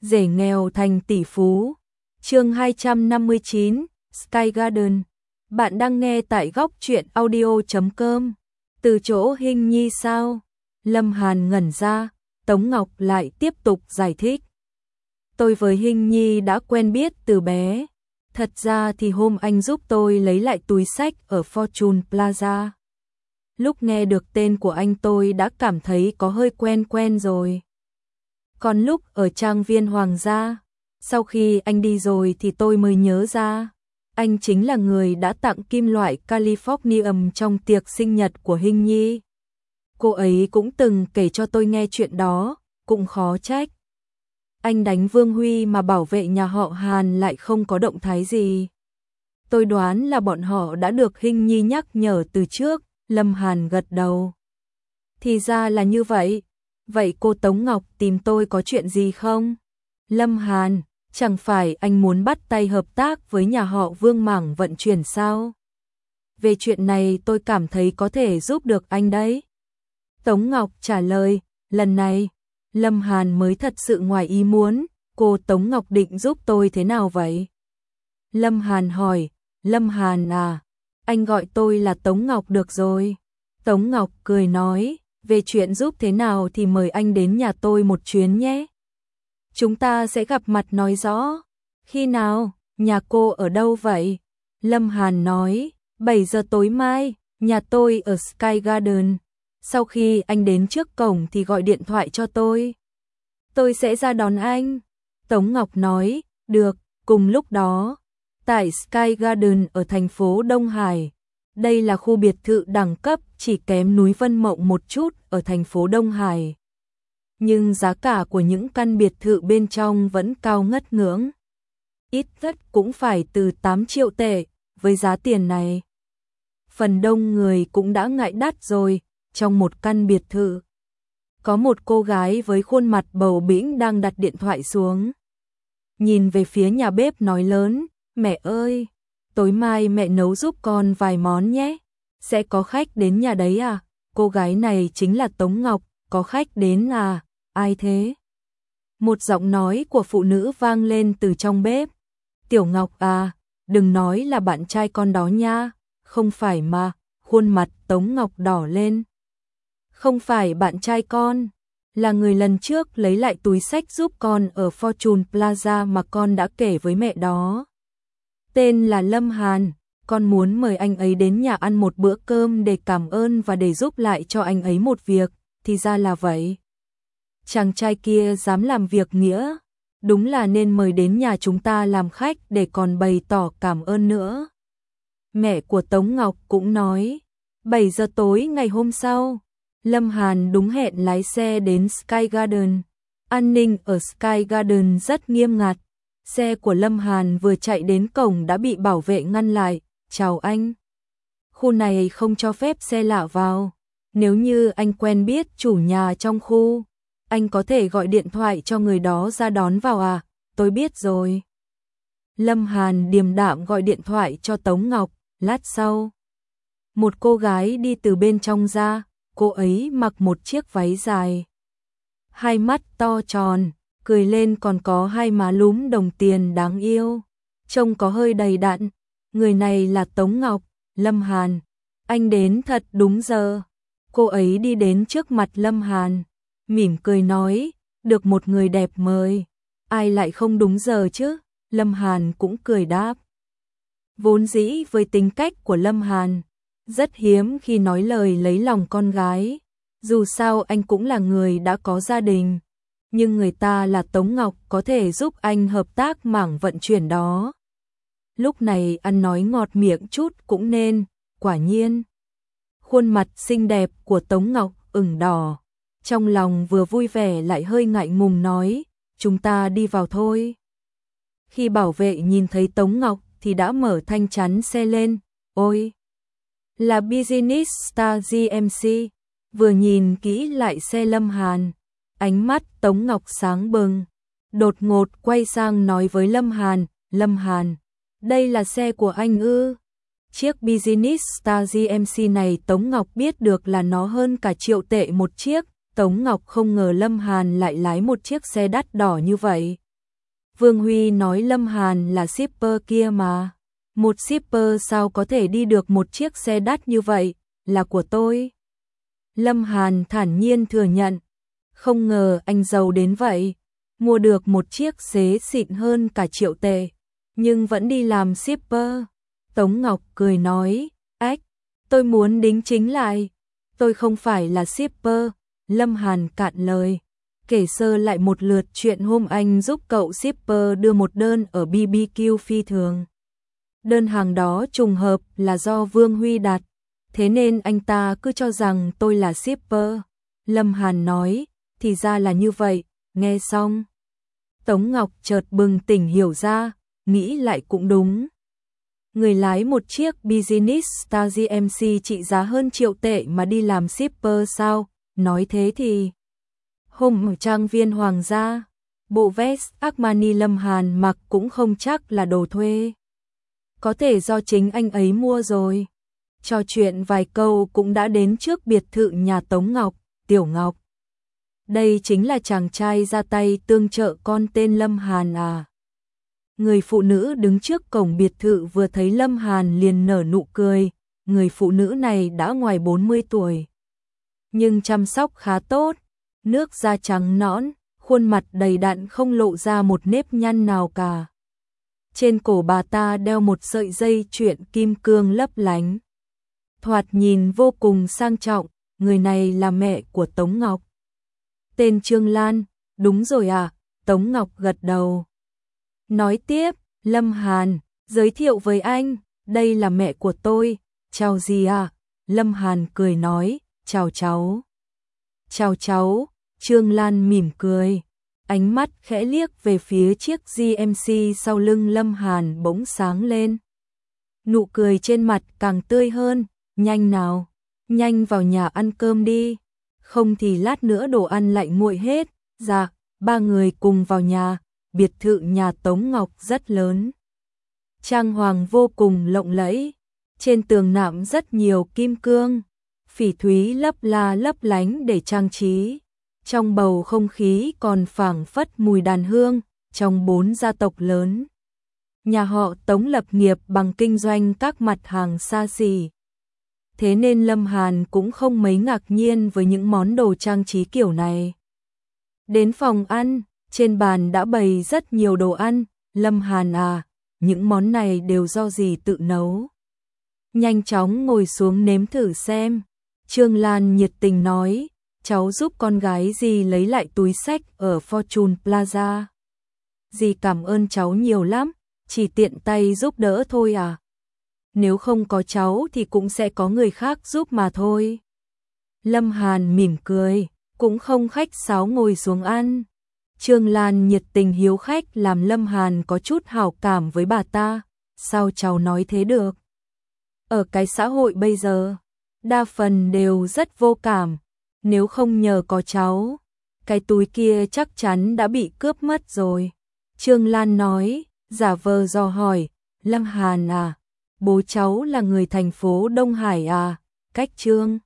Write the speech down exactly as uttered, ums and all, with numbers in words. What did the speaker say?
Rể nghèo thành tỷ phú. Chương hai trăm năm mươi chín, Sky Garden. Bạn đang nghe tại góc truyện audio chấm com. Từ chỗ Hinh Nhi sao? Lâm Hàn ngẩn ra, Tống Ngọc lại tiếp tục giải thích. Tôi với Hinh Nhi đã quen biết từ bé. Thật ra thì hôm anh giúp tôi lấy lại túi xách ở Fortune Plaza. Lúc nghe được tên của anh tôi đã cảm thấy có hơi quen quen rồi. Còn lúc ở trang viên Hoàng gia, sau khi anh đi rồi thì tôi mới nhớ ra. Anh chính là người đã tặng kim loại Californium trong tiệc sinh nhật của Hinh Nhi. Cô ấy cũng từng kể cho tôi nghe chuyện đó, cũng khó trách. Anh đánh Vương Huy mà bảo vệ nhà họ Hàn lại không có động thái gì. Tôi đoán là bọn họ đã được Hinh Nhi nhắc nhở từ trước. Lâm Hàn gật đầu. Thì ra là như vậy. Vậy cô Tống Ngọc tìm tôi có chuyện gì không? Lâm Hàn, chẳng phải anh muốn bắt tay hợp tác với nhà họ Vương mảng vận chuyển sao? Về chuyện này tôi cảm thấy có thể giúp được anh đấy. Tống Ngọc trả lời, lần này, Lâm Hàn mới thật sự ngoài ý muốn, cô Tống Ngọc định giúp tôi thế nào vậy? Lâm Hàn hỏi, Lâm Hàn à, anh gọi tôi là Tống Ngọc được rồi. Tống Ngọc cười nói, về chuyện giúp thế nào thì mời anh đến nhà tôi một chuyến nhé. Chúng ta sẽ gặp mặt nói rõ. Khi nào, nhà cô ở đâu vậy? Lâm Hàn nói, bảy giờ tối mai, nhà tôi ở Sky Garden. Sau khi anh đến trước cổng thì gọi điện thoại cho tôi. Tôi sẽ ra đón anh. Tống Ngọc nói, được, cùng lúc đó. Tại Sky Garden ở thành phố Đông Hải. Đây là khu biệt thự đẳng cấp chỉ kém núi Vân Mộng một chút ở thành phố Đông Hải. Nhưng giá cả của những căn biệt thự bên trong vẫn cao ngất ngưỡng. Ít nhất cũng phải từ tám triệu tệ, với giá tiền này. Phần đông người cũng đã ngại đắt rồi, trong một căn biệt thự. Có một cô gái với khuôn mặt bầu bĩnh đang đặt điện thoại xuống. Nhìn về phía nhà bếp nói lớn, mẹ ơi, tối mai mẹ nấu giúp con vài món nhé. Sẽ có khách đến nhà đấy à? Cô gái này chính là Tống Ngọc, có khách đến à? Ai thế? Một giọng nói của phụ nữ vang lên từ trong bếp. Tiểu Ngọc à, đừng nói là bạn trai con đó nha. Không phải mà, khuôn mặt Tống Ngọc đỏ lên. Không phải bạn trai con, là người lần trước lấy lại túi xách giúp con ở Fortune Plaza mà con đã kể với mẹ đó. Tên là Lâm Hàn, con muốn mời anh ấy đến nhà ăn một bữa cơm để cảm ơn và để giúp lại cho anh ấy một việc, thì ra là vậy. Chàng trai kia dám làm việc nghĩa, đúng là nên mời đến nhà chúng ta làm khách để còn bày tỏ cảm ơn nữa. Mẹ của Tống Ngọc cũng nói, bảy giờ tối ngày hôm sau, Lâm Hàn đúng hẹn lái xe đến Sky Garden. An ninh ở Sky Garden rất nghiêm ngặt. Xe của Lâm Hàn vừa chạy đến cổng đã bị bảo vệ ngăn lại. Chào anh. Khu này không cho phép xe lạ vào. Nếu như anh quen biết chủ nhà trong khu, anh có thể gọi điện thoại cho người đó ra đón vào à? Tôi biết rồi. Lâm Hàn điềm đạm gọi điện thoại cho Tống Ngọc. Lát sau, một cô gái đi từ bên trong ra. Cô ấy mặc một chiếc váy dài. Hai mắt to tròn, cười lên còn có hai má lúm đồng tiền đáng yêu. Trông có hơi đầy đặn. Người này là Tống Ngọc, Lâm Hàn. Anh đến thật đúng giờ. Cô ấy đi đến trước mặt Lâm Hàn. Mỉm cười nói, được một người đẹp mời. Ai lại không đúng giờ chứ? Lâm Hàn cũng cười đáp. Vốn dĩ với tính cách của Lâm Hàn, rất hiếm khi nói lời lấy lòng con gái. Dù sao anh cũng là người đã có gia đình. Nhưng người ta là Tống Ngọc có thể giúp anh hợp tác mảng vận chuyển đó. Lúc này ăn nói ngọt miệng chút cũng nên, quả nhiên. Khuôn mặt xinh đẹp của Tống Ngọc ửng đỏ. Trong lòng vừa vui vẻ lại hơi ngại ngùng nói, chúng ta đi vào thôi. Khi bảo vệ nhìn thấy Tống Ngọc thì đã mở thanh chắn xe lên. Ôi! Là Business Star giê em xê. Vừa nhìn kỹ lại xe Lâm Hàn, ánh mắt Tống Ngọc sáng bừng. Đột ngột quay sang nói với Lâm Hàn, Lâm Hàn, đây là xe của anh ư? Chiếc Business Star giê em xê này Tống Ngọc biết được là nó hơn cả triệu tệ một chiếc. Tống Ngọc không ngờ Lâm Hàn lại lái một chiếc xe đắt đỏ như vậy. Vương Huy nói Lâm Hàn là shipper kia mà. Một shipper sao có thể đi được một chiếc xe đắt như vậy, là của tôi. Lâm Hàn thản nhiên thừa nhận. Không ngờ anh giàu đến vậy, mua được một chiếc xế xịn hơn cả triệu tệ, nhưng vẫn đi làm shipper. Tống Ngọc cười nói, ách, tôi muốn đính chính lại, tôi không phải là shipper. Lâm Hàn cạn lời, kể sơ lại một lượt chuyện hôm anh giúp cậu shipper đưa một đơn ở bê bê quy phi thường. Đơn hàng đó trùng hợp là do Vương Huy đặt, thế nên anh ta cứ cho rằng tôi là shipper. Lâm Hàn nói, thì ra là như vậy. Nghe xong, Tống Ngọc chợt bừng tỉnh hiểu ra, nghĩ lại cũng đúng. Người lái một chiếc Business Star giê em xê trị giá hơn triệu tệ mà đi làm shipper sao? Nói thế thì hôm ở trang viên hoàng gia, bộ vest Armani Lâm Hàn mặc cũng không chắc là đồ thuê. Có thể do chính anh ấy mua rồi. Trò chuyện vài câu cũng đã đến trước biệt thự nhà Tống Ngọc. Tiểu Ngọc, đây chính là chàng trai ra tay tương trợ con tên Lâm Hàn à? Người phụ nữ đứng trước cổng biệt thự vừa thấy Lâm Hàn liền nở nụ cười. Người phụ nữ này đã ngoài bốn mươi tuổi, nhưng chăm sóc khá tốt, nước da trắng nõn, khuôn mặt đầy đặn không lộ ra một nếp nhăn nào cả. Trên cổ bà ta đeo một sợi dây chuyền kim cương lấp lánh, thoạt nhìn vô cùng sang trọng. Người này là mẹ của Tống Ngọc, tên Trương Lan. Đúng rồi à? Tống Ngọc gật đầu. Nói tiếp, Lâm Hàn, giới thiệu với anh, đây là mẹ của tôi. Chào gì à? Lâm Hàn cười nói, chào cháu. Chào cháu. Trương Lan mỉm cười, ánh mắt khẽ liếc về phía chiếc giê em xê sau lưng Lâm Hàn bỗng sáng lên. Nụ cười trên mặt càng tươi hơn. Nhanh nào, nhanh vào nhà ăn cơm đi, không thì lát nữa đồ ăn lại nguội hết. Dạ. Ba người cùng vào nhà. Biệt thự nhà Tống Ngọc rất lớn, trang hoàng vô cùng lộng lẫy, trên tường nạm rất nhiều kim cương, phỉ thúy lấp la lấp lánh để trang trí. Trong bầu không khí còn phảng phất mùi đàn hương. Trong bốn gia tộc lớn, nhà họ Tống lập nghiệp bằng kinh doanh các mặt hàng xa xỉ, thế nên Lâm Hàn cũng không mấy ngạc nhiên với những món đồ trang trí kiểu này. Đến phòng ăn, trên bàn đã bày rất nhiều đồ ăn. Lâm Hàn à, những món này đều do dì tự nấu. Nhanh chóng ngồi xuống nếm thử xem. Trương Lan nhiệt tình nói, cháu giúp con gái dì lấy lại túi xách ở Fortune Plaza. Dì cảm ơn cháu nhiều lắm, chỉ tiện tay giúp đỡ thôi à. Nếu không có cháu thì cũng sẽ có người khác giúp mà thôi. Lâm Hàn mỉm cười, cũng không khách sáo ngồi xuống ăn. Trương Lan nhiệt tình hiếu khách làm Lâm Hàn có chút hảo cảm với bà ta. Sao cháu nói thế được? Ở cái xã hội bây giờ, đa phần đều rất vô cảm. Nếu không nhờ có cháu, cái túi kia chắc chắn đã bị cướp mất rồi. Trương Lan nói, giả vờ dò hỏi, Lâm Hàn à, bố cháu là người thành phố Đông Hải à? Cách Trương